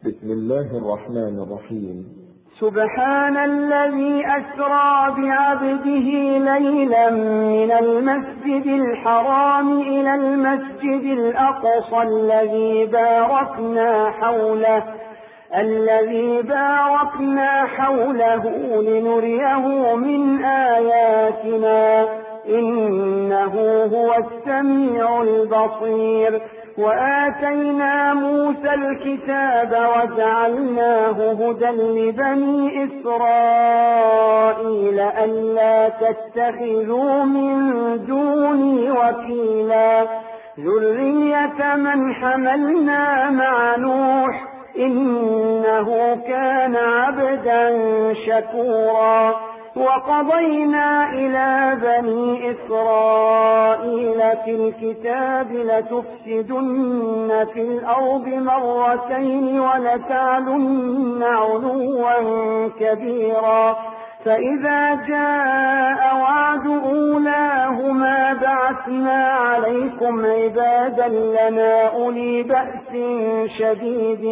بسم الله الرحمن الرحيم. سبحان الذي أسرى بعبده ليلا من المسجد الحرام إلى المسجد الأقصى الذي باركنا حوله لنريه من آياتنا إنه هو السميع البصير. وآتينا موسى الكتاب وجعلناه هدى لبني إسرائيل ألا تتخذوا من دوني وكيلا ذرية من حملنا مع نوح إنه كان عبدا شكورا. وقضينا إلى بني إسرائيل في الكتاب لتفسدن في الأرض مرتين ولتعلن علوا كبيرا. فإذا جاء وعد أولاهما بعثنا عليكم عبادا لنا أولي بأس شديد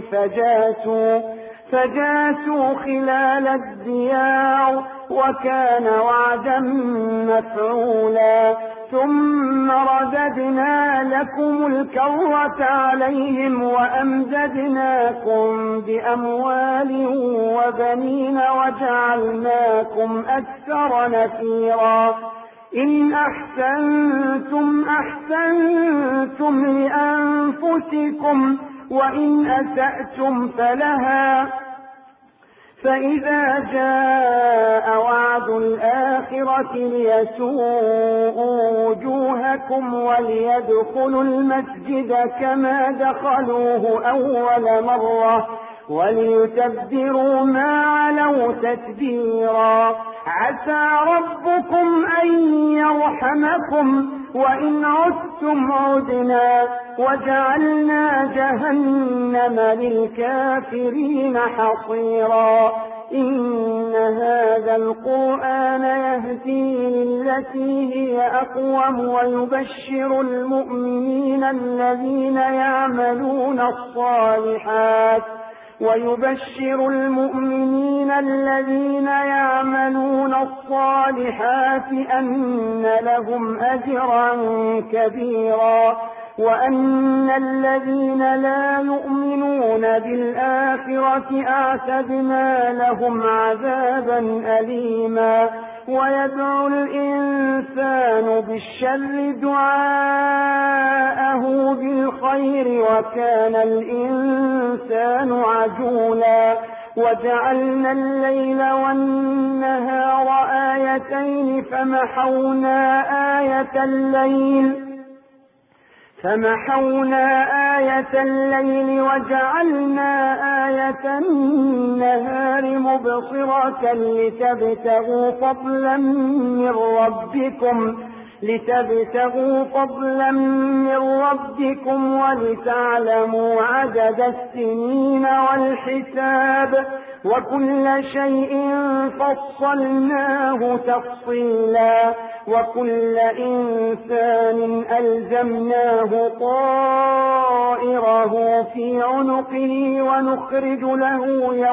فجاسوا خلال الديار وكان وعدا مفعولا. ثم رددنا لكم الكرة عليهم وأمددناكم بأموال وبنين وجعلناكم أكثر نفيرا. إن أحسنتم أحسنتم لأنفسكم وإن أسأتم فلها. فإذا جاء وعد الآخرة ليسوءوا وجوهكم وليدخلوا المسجد كما دخلوه أول مرة وليتبروا ما علوا تتبيرا. عسى ربكم أن يرحمكم وإن عدتم عدنا وجعلنا جهنم للكافرين حصيرا. إن هذا القرآن يهدي للتي هي أقوم ويبشر المؤمنين الذين يعملون الصالحات أن لهم أجرا كبيرا وأن الذين لا يؤمنون بالآخرة أعتدنا لهم عذابا أليما. ويدعو الإنسان بالشر دعاءه بالخير وكان الإنسان عجولا. وجعلنا الليل والنهار آيتين فمحونا آية الليل وجعلنا آية النهار مبصرة لتبتغوا فضلا من ربكم ولتعلموا عدد السنين والحساب وكل شيء فصلناه تفصيلا. وكل إنسان ألزمناه طائره في عنقه ونخرج له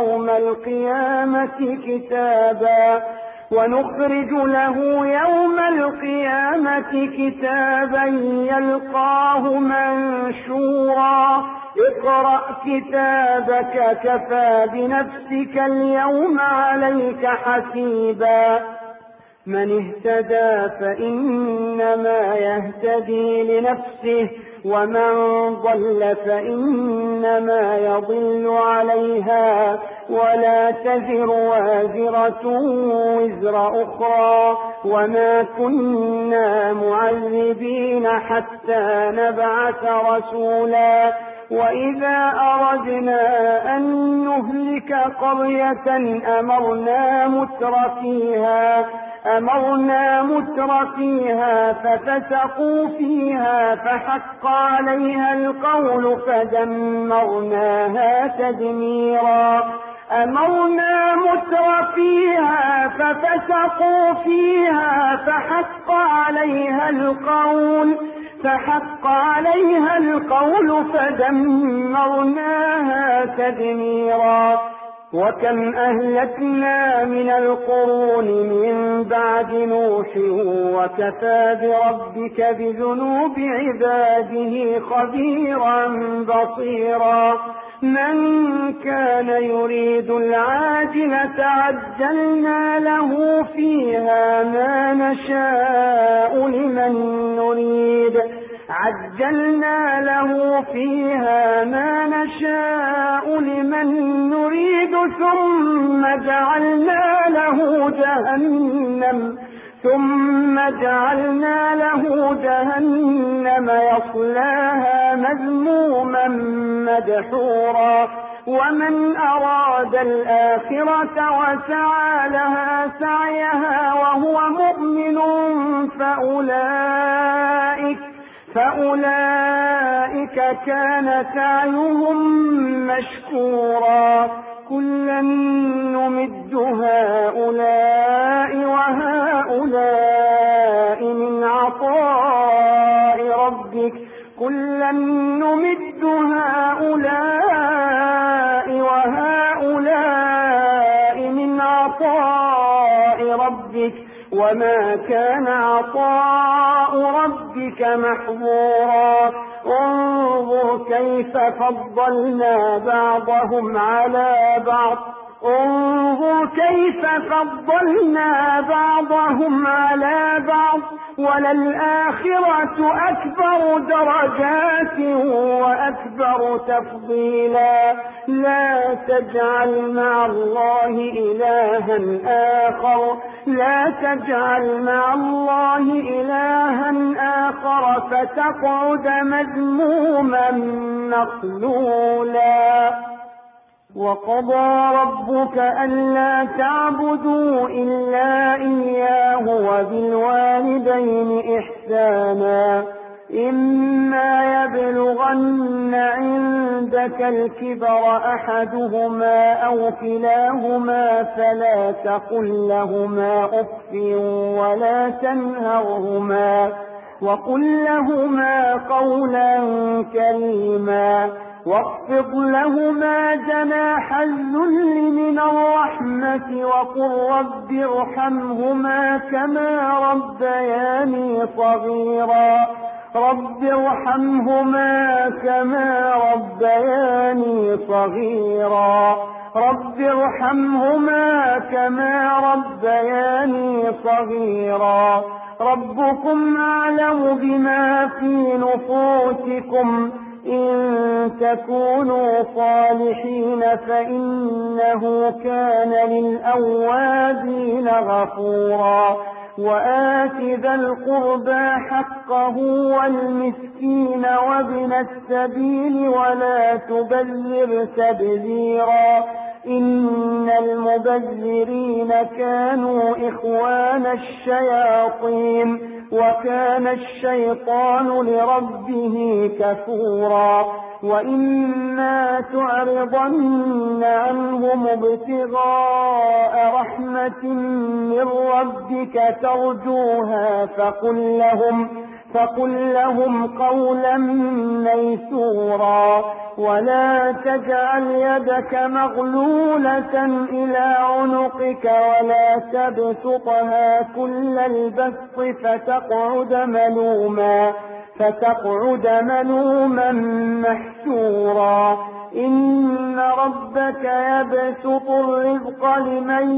يوم القيامة كتابا يلقاه منشورا. اقرأ كتابك كفى بنفسك اليوم عليك حسيبا. من اهتدى فإنما يهتدي لنفسه ومن ضل فإنما يضل عليها ولا تزر وازرة وزر أخرى وما كنا معذبين حتى نبعث رسولا. وإذا أردنا أن نهلك قرية أمرنا متر فيها ففسقوا فيها فحق عليها القول فدمرناها تدميرا. فحق عليها القول فدمرناها تدميرا. وكم أهلكنا من القرون من بعد نوح وكفى بربك بذنوب عباده خبيرا بصيرا. من كان يريد العاجلة عجلنا له فيها ما نشاء لمن نريد ثم جعلنا له جهنم يصلاها مذموما مدحورا. ومن أراد الآخرة وسعى لها سعيها وهو مؤمن فأولئك كان سعيهم مشكورا. كلا نمد هؤلاء وهؤلاء من عطاء ربك وما كان عطاء ربك محظورا. انظر كيف فضلنا بعضهم على بعض وللآخرة أكبر درجات وأكبر تفضيلا. لا تجعل مع الله إلها آخر فتقعد مذموما مخذولا. وقضى ربك ألا تعبدوا إلا إياه وبالوالدين إحسانا. إما يبلغن عندك الكبر أحدهما أو كلاهما فلا تقل لهما أف ولا تنهرهما وقل لهما قولا كريما. واخفض لهما جناح الذل من الرحمة وقل رب ارحمهما كما ربياني صغيرا. ربكم أعلم بما في نفوسكم إن تكونوا صالحين فإنه كان للأوابين غفورا. وآت ذا القربى حقه والمسكين وابن السبيل ولا تبذر تبذيرا. إن المبذرين كانوا إخوان الشياطين وكان الشيطان لربه كفورا. وإما تعرضن عنهم ابتغاء رحمة من ربك ترجوها فقل لهم قولا ميسورا. ولا تجعل يدك مغلولة إلى عنقك ولا تبسطها كل البسط فتقعد ملوما محسورا. إن ربك يبسط الرزق لمن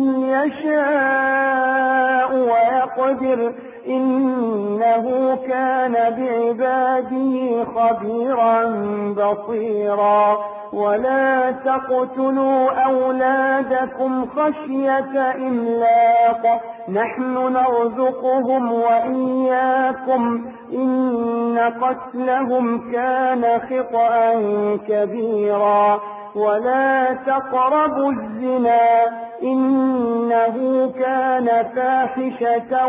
يشاء ويقدر إنه كان بعباده خبيرا بصيرا. ولا تقتلوا أولادكم خشية إملاق نحن نرزقهم وإياكم إن قتلهم كان خطأ كبيرا. ولا تقربوا الزنا إنه كان فاحشة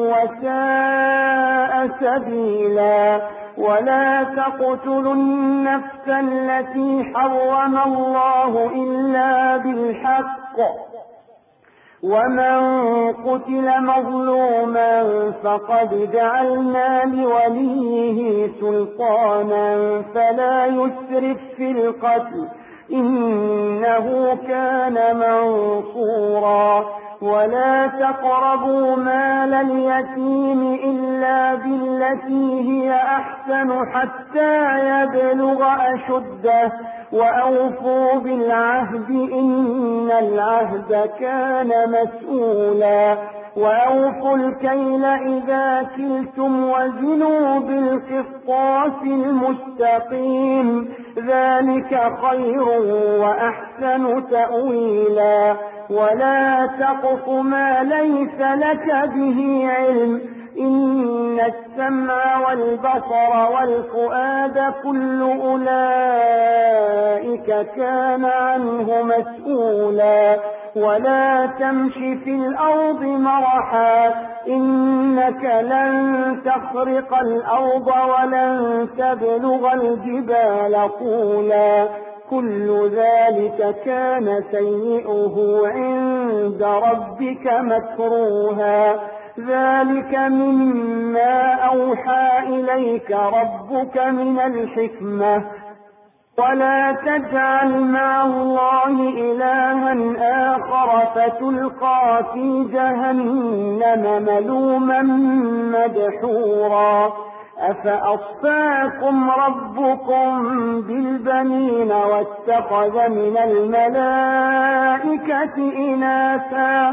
وساء سبيلا. ولا تقتلوا النفس التي حرم الله إلا بالحق ومن قتل مظلوما فقد جعلنا لوليه سلطانا فلا يسرف في القتل إنه كان منصورا. ولا تقربوا مال اليتيم إلا بالتي هي أحسن حتى يبلغ أشده وأوفوا بالعهد إن العهد كان مسؤولا. وأوفوا الكيل إذا كلتم وزنوا بالقسطاس المستقيم ذلك خير وأحسن تأويلا. ولا تقف ما ليس لك به علم إن السمع والبصر والفؤاد كل أولئك كان عنه مسؤولا. ولا تمش في الأرض مرحا إنك لن تخرق الأرض ولن تبلغ الجبال طولا. كل ذلك كان سيئه عند ربك مكروها. ذلك مما أوحى إليك ربك من الحكمة. ولا تجعل مع الله إلها آخر فتلقى في جهنم ملوما مدحورا. أفأصفاكم ربكم بالبنين واتخذ من الملائكة إناثا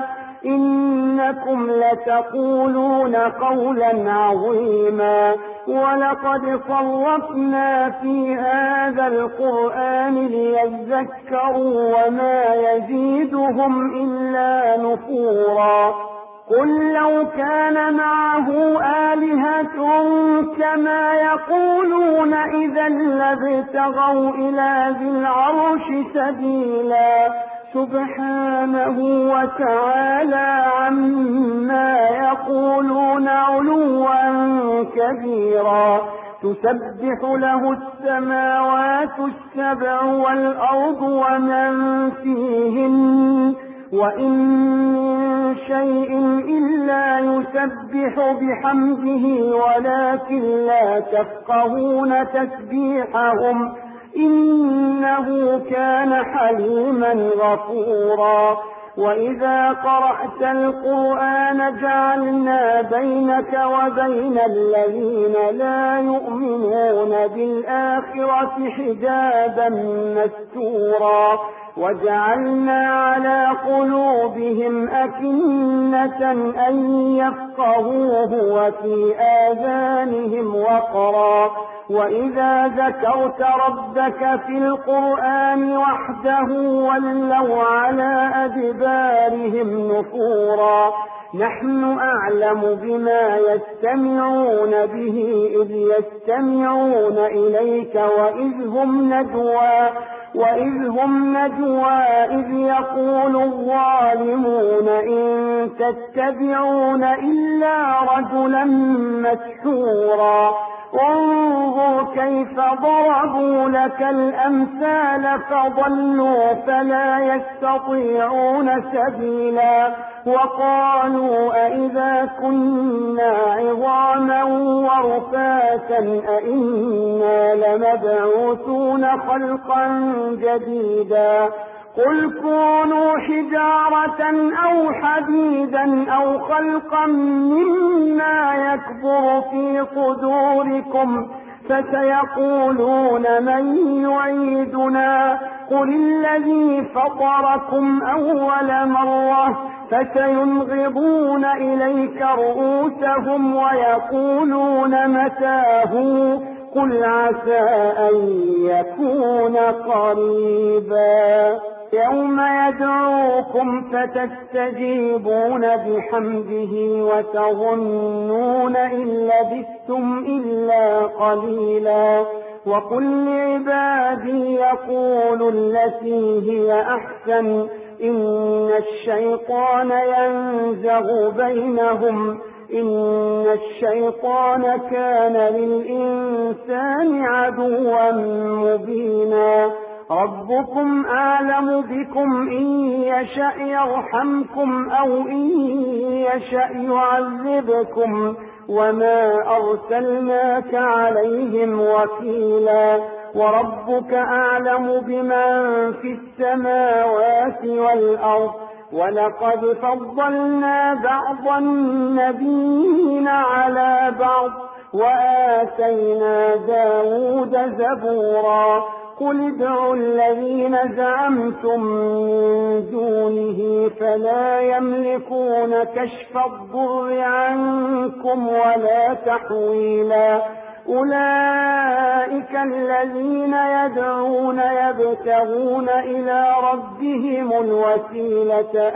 إنكم لتقولون قولا عظيما. ولقد صرفنا في هذا القرآن ليذكروا وما يزيدهم إلا نفورا. قل لو كان معه آلهة كما يقولون إذا لابتغوا إلى ذي العرش سبيلا. سبحانه وتعالى عما يقولون علوا كبيرا. تسبح له السماوات السبع والأرض ومن فيهن وإن من شيء إلا يسبح بحمده ولكن لا تفقهون تسبيحهم إنه كان حليما غفورا. وإذا قرأت القرآن جعلنا بينك وبين الذين لا يؤمنون بالآخرة حجابا مستورا. وجعلنا على قلوبهم أكنة أن يفقهوه وفي آذانهم وقرا. وإذا ذكرت ربك في القرآن وحده ولوا على أدبارهم نفورا. نحن أعلم بما يستمعون به إذ يستمعون إليك وإذ هم نجوى إذ يقول الظالمون إن تتبعون إلا رجلا مسحورا. انظر كيف ضربوا لك الأمثال فضلوا فلا يستطيعون سبيلا. وقالوا أئذا كنا عظاما ورفاتا أئنا لمبعوثون خلقا جديدا. قل كونوا حجارة أو حديدا أو خلقا مما يكبر في صدوركم فسيقولون من يعيدنا قل الذي فطركم أول مرة فسينغضون إليك رؤوسهم ويقولون متاه قل عسى أن يكون قريبا. يوم يدعوكم فتستجيبون بحمده وتظنون إن لبثتم إلا قليلا. وقل لعبادي يقولوا التي هي أحسن إن الشيطان ينزغ بينهم إن الشيطان كان للإنسان عدوا مبينا. ربكم أعلم بكم إن يشأ يرحمكم أو إن يشأ يعذبكم وما أرسلناك عليهم وكيلا. وربك أعلم بمن في السماوات والأرض ولقد فضلنا بعض النبيين على بعض وآتينا داود زبورا قل ادعوا الذين زعمتم من دونه فلا يملكون كشف الضر عنكم ولا تحويلا أولئك الذين يدعون يبتغون إلى ربهم الوسيلة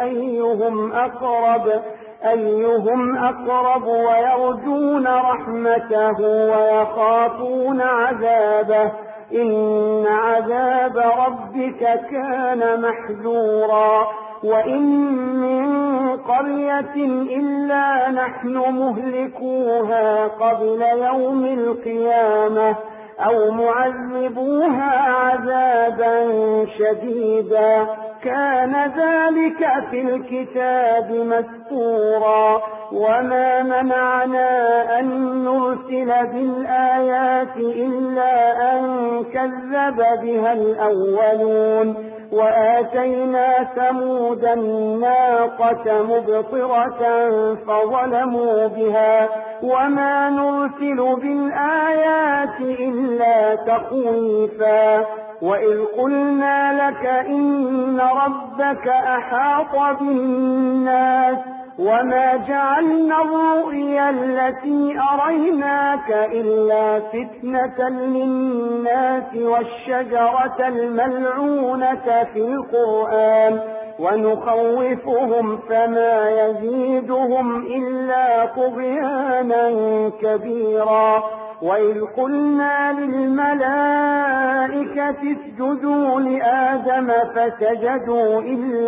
أيهم أقرب ويرجون رحمته ويخافون عذابه إن عذاب ربك كان محذورا وإن من قرية إلا نحن مهلكوها قبل يوم القيامة أو معذبوها عذابا شديدا كان ذلك في الكتاب مسطورا وما منعنا أن نرسل بالآيات إلا أن كذب بها الأولون وآتينا ثمود الناقة مبصرة فظلموا بها وما نرسل بالآيات إلا تخويفا وإذ قلنا لك إن ربك أحاط بالناس وما جعلنا الرؤيا التي أريناك إلا فتنة للناس والشجرة الملعونة في القرآن ونخوفهم فما يزيدهم إلا طغيانا كبيرا وإذ قلنا للملائكة اسجدوا لآدم فسجدوا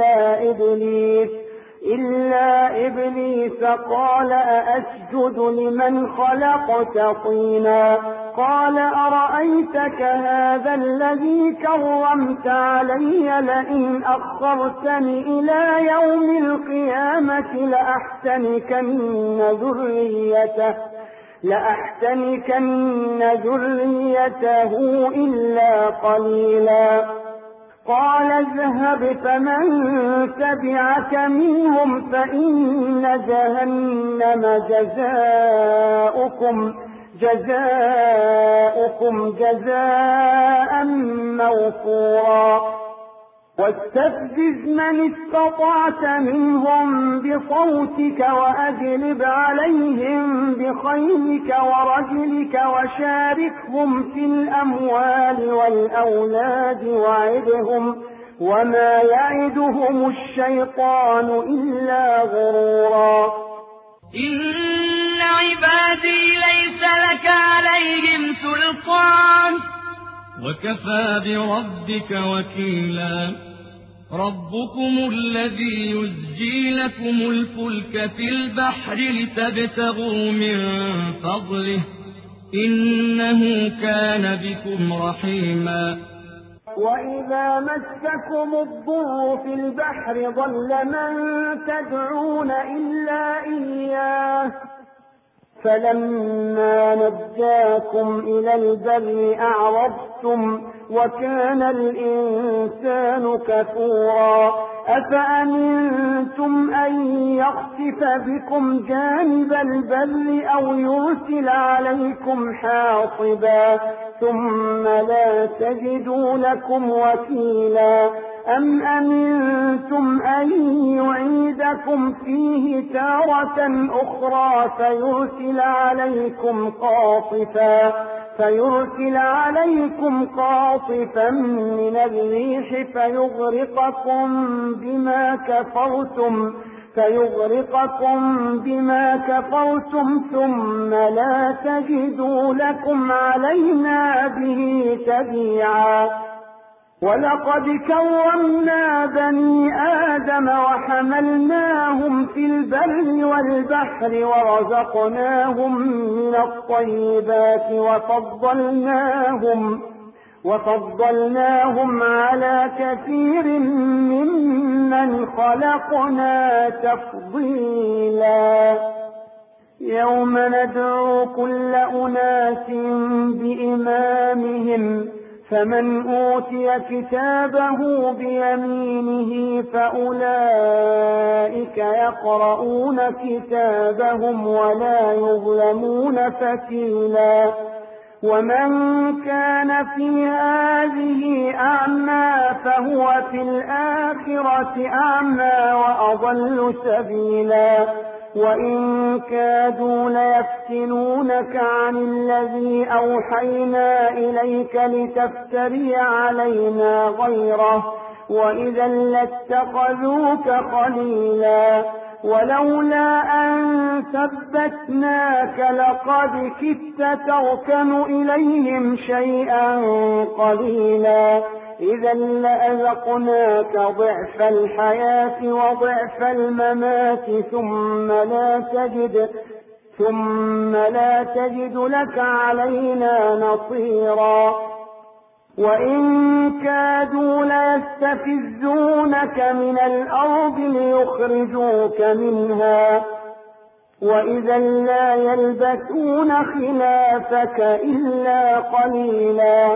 إلا إبليس قال أأسجد لمن خلقت طينا قال أرأيتك هذا الذي كرمت علي لئن أخرتني إلى يوم القيامة لأحتنكن ذريته إلا قليلا قال اذهب فمن تبعك منهم فإن جهنم جزاؤكم جزاء موفورا واستفزز من استطعت منهم بصوتك وأجلب عليهم بخيلك ورجلك وشاركهم في الأموال والأولاد وعدهم وما يعدهم الشيطان إلا غرورا إن عبادي ليس لك عليهم سلطان وكفى بربك وكيلا ربكم الذي يزجي لكم الفلك في البحر لتبتغوا من فضله إنه كان بكم رحيما وإذا مسكم الضر في البحر ضل من تدعون إلا إياه فلما نجاكم إلى البر أعرضتم وكان الإنسان كفورا أفأمنتم أن يخسف بكم جانب البر أو يرسل عليكم حاصبا ثم لا تجدوا لكم وكيلا أم أمنتم أن يعيدكم فيه تارة أخرى فيرسل عليكم قاصفا من الريح فيغرقكم بما كفرتم ثم لا تجدوا لكم علينا به تبيعا ولقد كرمنا بني آدم وحملناهم في البر والبحر ورزقناهم من الطيبات وفضلناهم على كثير ممن خلقنا تفضيلا يوم ندعو كل أناس بإمامهم فمن أوتي كتابه بيمينه فأولئك يقرؤون كتابهم ولا يظلمون فتيلا ومن كان في هذه أعمى فهو في الآخرة أعمى وأضل سبيلا وإن كادوا ليفتنونك عن الذي أوحينا إليك لتفتري علينا غيره وإذا لاتخذوك خليلا ولولا أن ثبتناك لقد كدت تركن إليهم شيئا قليلا إذا لأذقناك ضعف الحياة وضعف الممات ثم لا تجد لك علينا نصيرا وإن كادوا ليستفزونك من الأرض ليخرجوك منها وإذا لا يلبثون خلافك إلا قليلا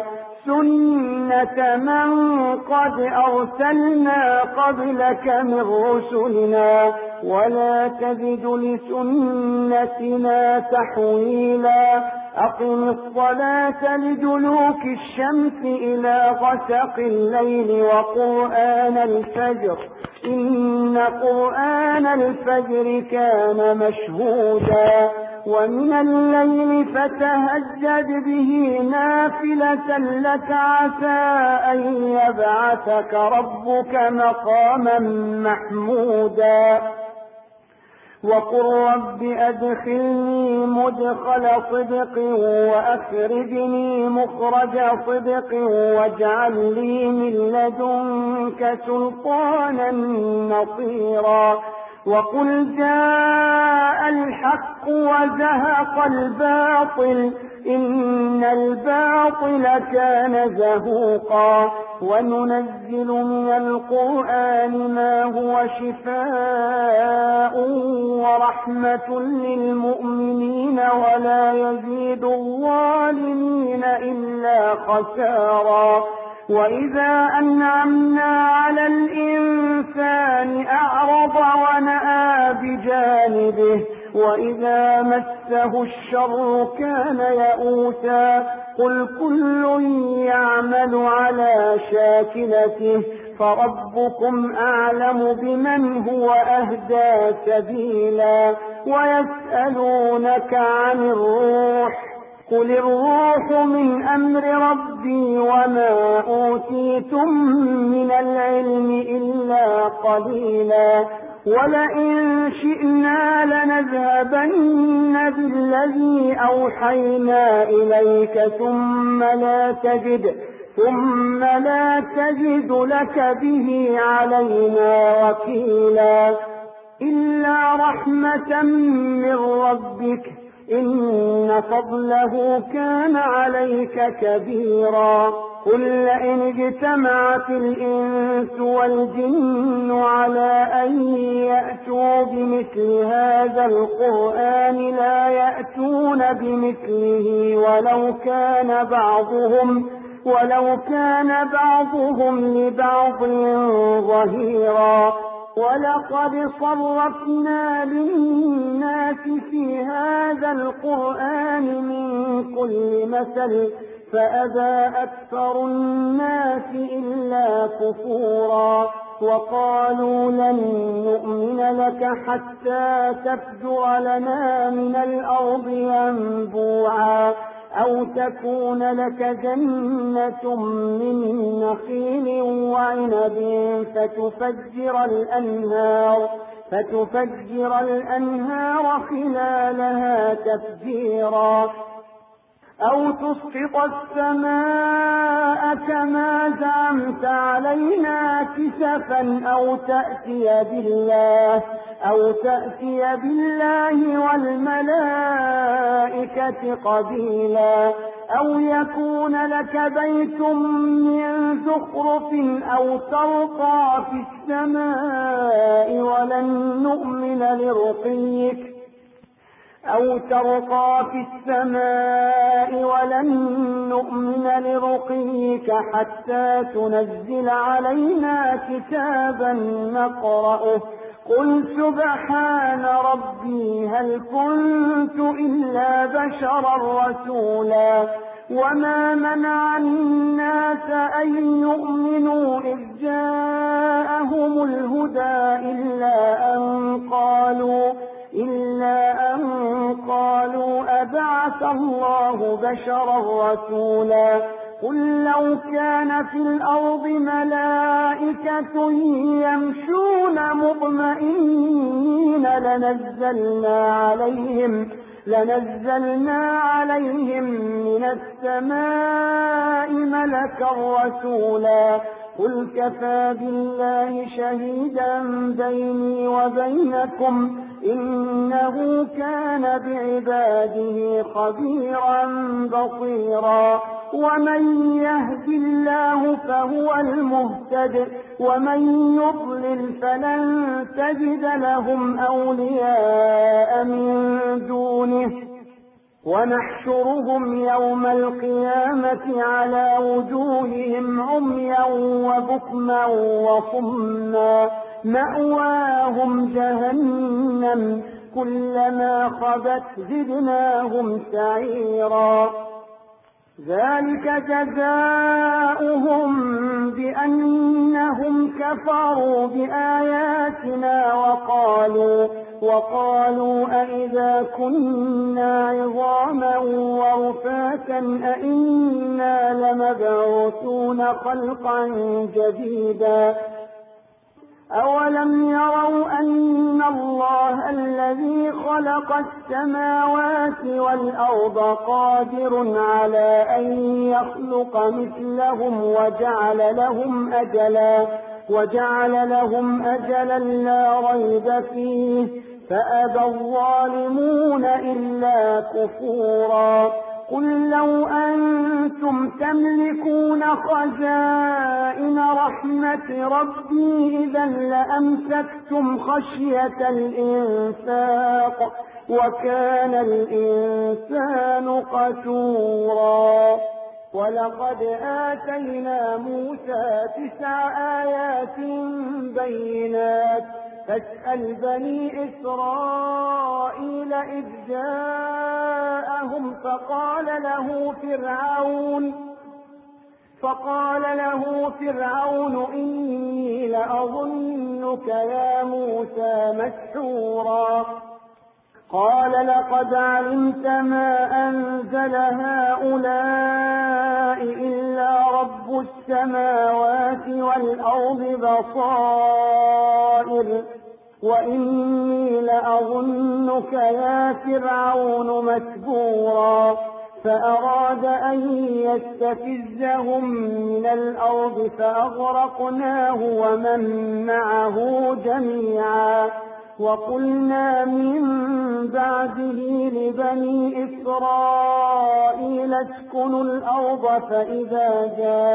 سنة من قد أرسلنا قبلك من رسلنا ولا تجد لسنتنا تحويلا أقم الصلاة لدلوك الشمس إلى غسق الليل وقرآن الفجر إن قرآن الفجر كان مشهودا ومن الليل فتهجد به نافلة لك عسى أن يبعثك ربك مقاما محمودا وقل رب أدخلني مدخل صدق وأخرجني مخرج صدق واجعل لي من لدنك سلطانا نصيرا وقل جاء الحق وزهق الباطل إن الباطل كان زهوقا وننزل من القرآن ما هو شفاء ورحمة للمؤمنين ولا يزيد الظالمين إلا خسارا وإذا أنعمنا على الإنسان أعرض ونأى بجانبه وإذا مسه الشر كان يئوسا قل كل يعمل على شاكلته فربكم أعلم بمن هو أهدى سبيلا ويسألونك عن الروح قل الروح من أمر ربي وما أوتيتم من العلم إلا قليلا ولئن شئنا لنذهبن بالذي أوحينا إليك ثم لا تجد لك به علينا وكيلا إلا رحمة من ربك إن فضله كان عليك كبيرا قل لئن اجتمعت الإنس والجن على أن يأتوا بمثل هذا القرآن لا يأتون بمثله ولو كان بعضهم لبعض ظهيرا ولقد صرفنا للناس في هذا القرآن من كل مثل فأبى أكثر الناس إلا كفورا وقالوا لن نؤمن لك حتى تفجر لنا من الأرض ينبوعا أو تكون لك جنة من نخيل وعنب فتفجر الأنهار خلالها تفجيرا أو تسقط السماء كما زعمت علينا كسفا أو تأتي بالله والملائكة قبيلا أو يكون لك بيت من زخرف أو ترقى في السماء أو ترقى في السماء ولن نؤمن لرقيك حتى تنزل علينا كتابا نقرأه قل سبحان ربي هل كنت إلا بشرا رسولا وما منع الناس أن يؤمنوا إذ جاءهم الهدى إلا أن قالوا أبعث الله بشرا رسولا قل لو كان في الأرض ملائكة يمشون مطمئنين لنزلنا عليهم من السماء ملكا رسولا قل كفى بالله شهيدا بيني وبينكم إنه كان بعباده خبيرا بصيرا ومن يهد الله فهو المهتد ومن يضلل فلن تجد لهم أولياء من دونه ونحشرهم يوم القيامة على وجوههم عميا وبكما وصما مأواهم جهنم كلما خبت زدناهم سعيرا ذلك جزاؤهم بأنهم كفروا بآياتنا وقالوا أئذا كنا عظاما ورفاتا أئنا لمبعوثون خلقا جديدا أولم يروا أن الله الذي خلق السماوات والأرض قادر على أن يخلق مثلهم وجعل لهم أجلا لا ريب فيه فأبى الظالمون إلا كفورا قل لو أنتم تملكون خزائن رحمة ربي إذا لأمسكتم خشية الإنفاق وكان الإنسان قتورا ولقد آتينا موسى 9 آيات بينات فاسأل بني إسرائيل إذ جاءهم فقال له فرعون إني لأظنك يا موسى مسحورا قال لقد علمت ما أنزل هؤلاء إلا رب السماوات والأرض بصائر وإني لأظنك يا فرعون مسحورا فأراد أن يستفزهم من الأرض فأغرقناه ومن معه جميعا وقلنا من بعده لبني إسرائيل اسكنوا الأرض فإذا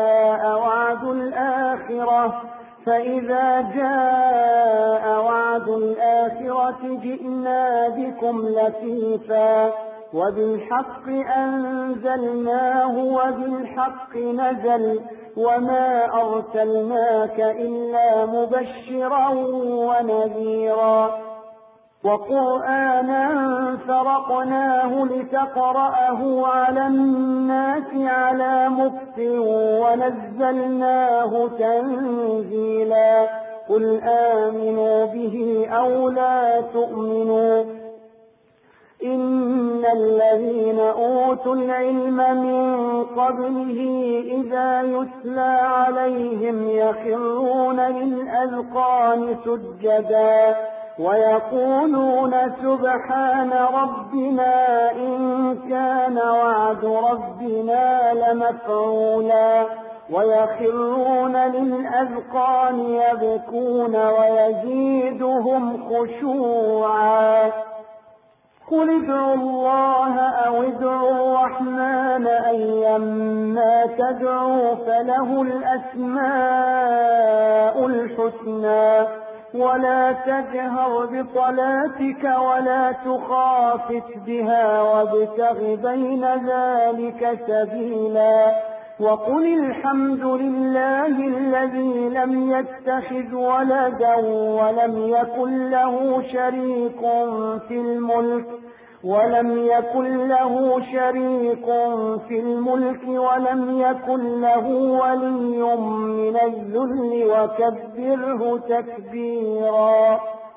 جاء وعد الآخرة جئنا بكم لفيفا وبالحق أنزلناه وبالحق نزل وما أرسلناك إلا مبشرا ونذيرا وقرآنا فرقناه لتقرأه على الناس على مكث ونزلناه تنزيلا قل آمنوا به أو لا تؤمنوا إن الذين أوتوا العلم من قبله إذا يتلى عليهم يخرون للأذقان سجدا ويقولون سبحان ربنا إن كان وعد ربنا لمفعولا ويخرون للأذقان يبكون ويزيدهم خشوعا قل ادعوا الله أو ادعوا الرحمن أيما تدعوا فله الأسماء الحسنى ولا تجهر بصلاتك ولا تخافت بها وابتغ بين ذلك سبيلا وقل الحمد لله الذي لم يتخذ ولدا ولم يكن له شريك في الملك ولم يكن له ولي من الذل وكبره تكبيرا.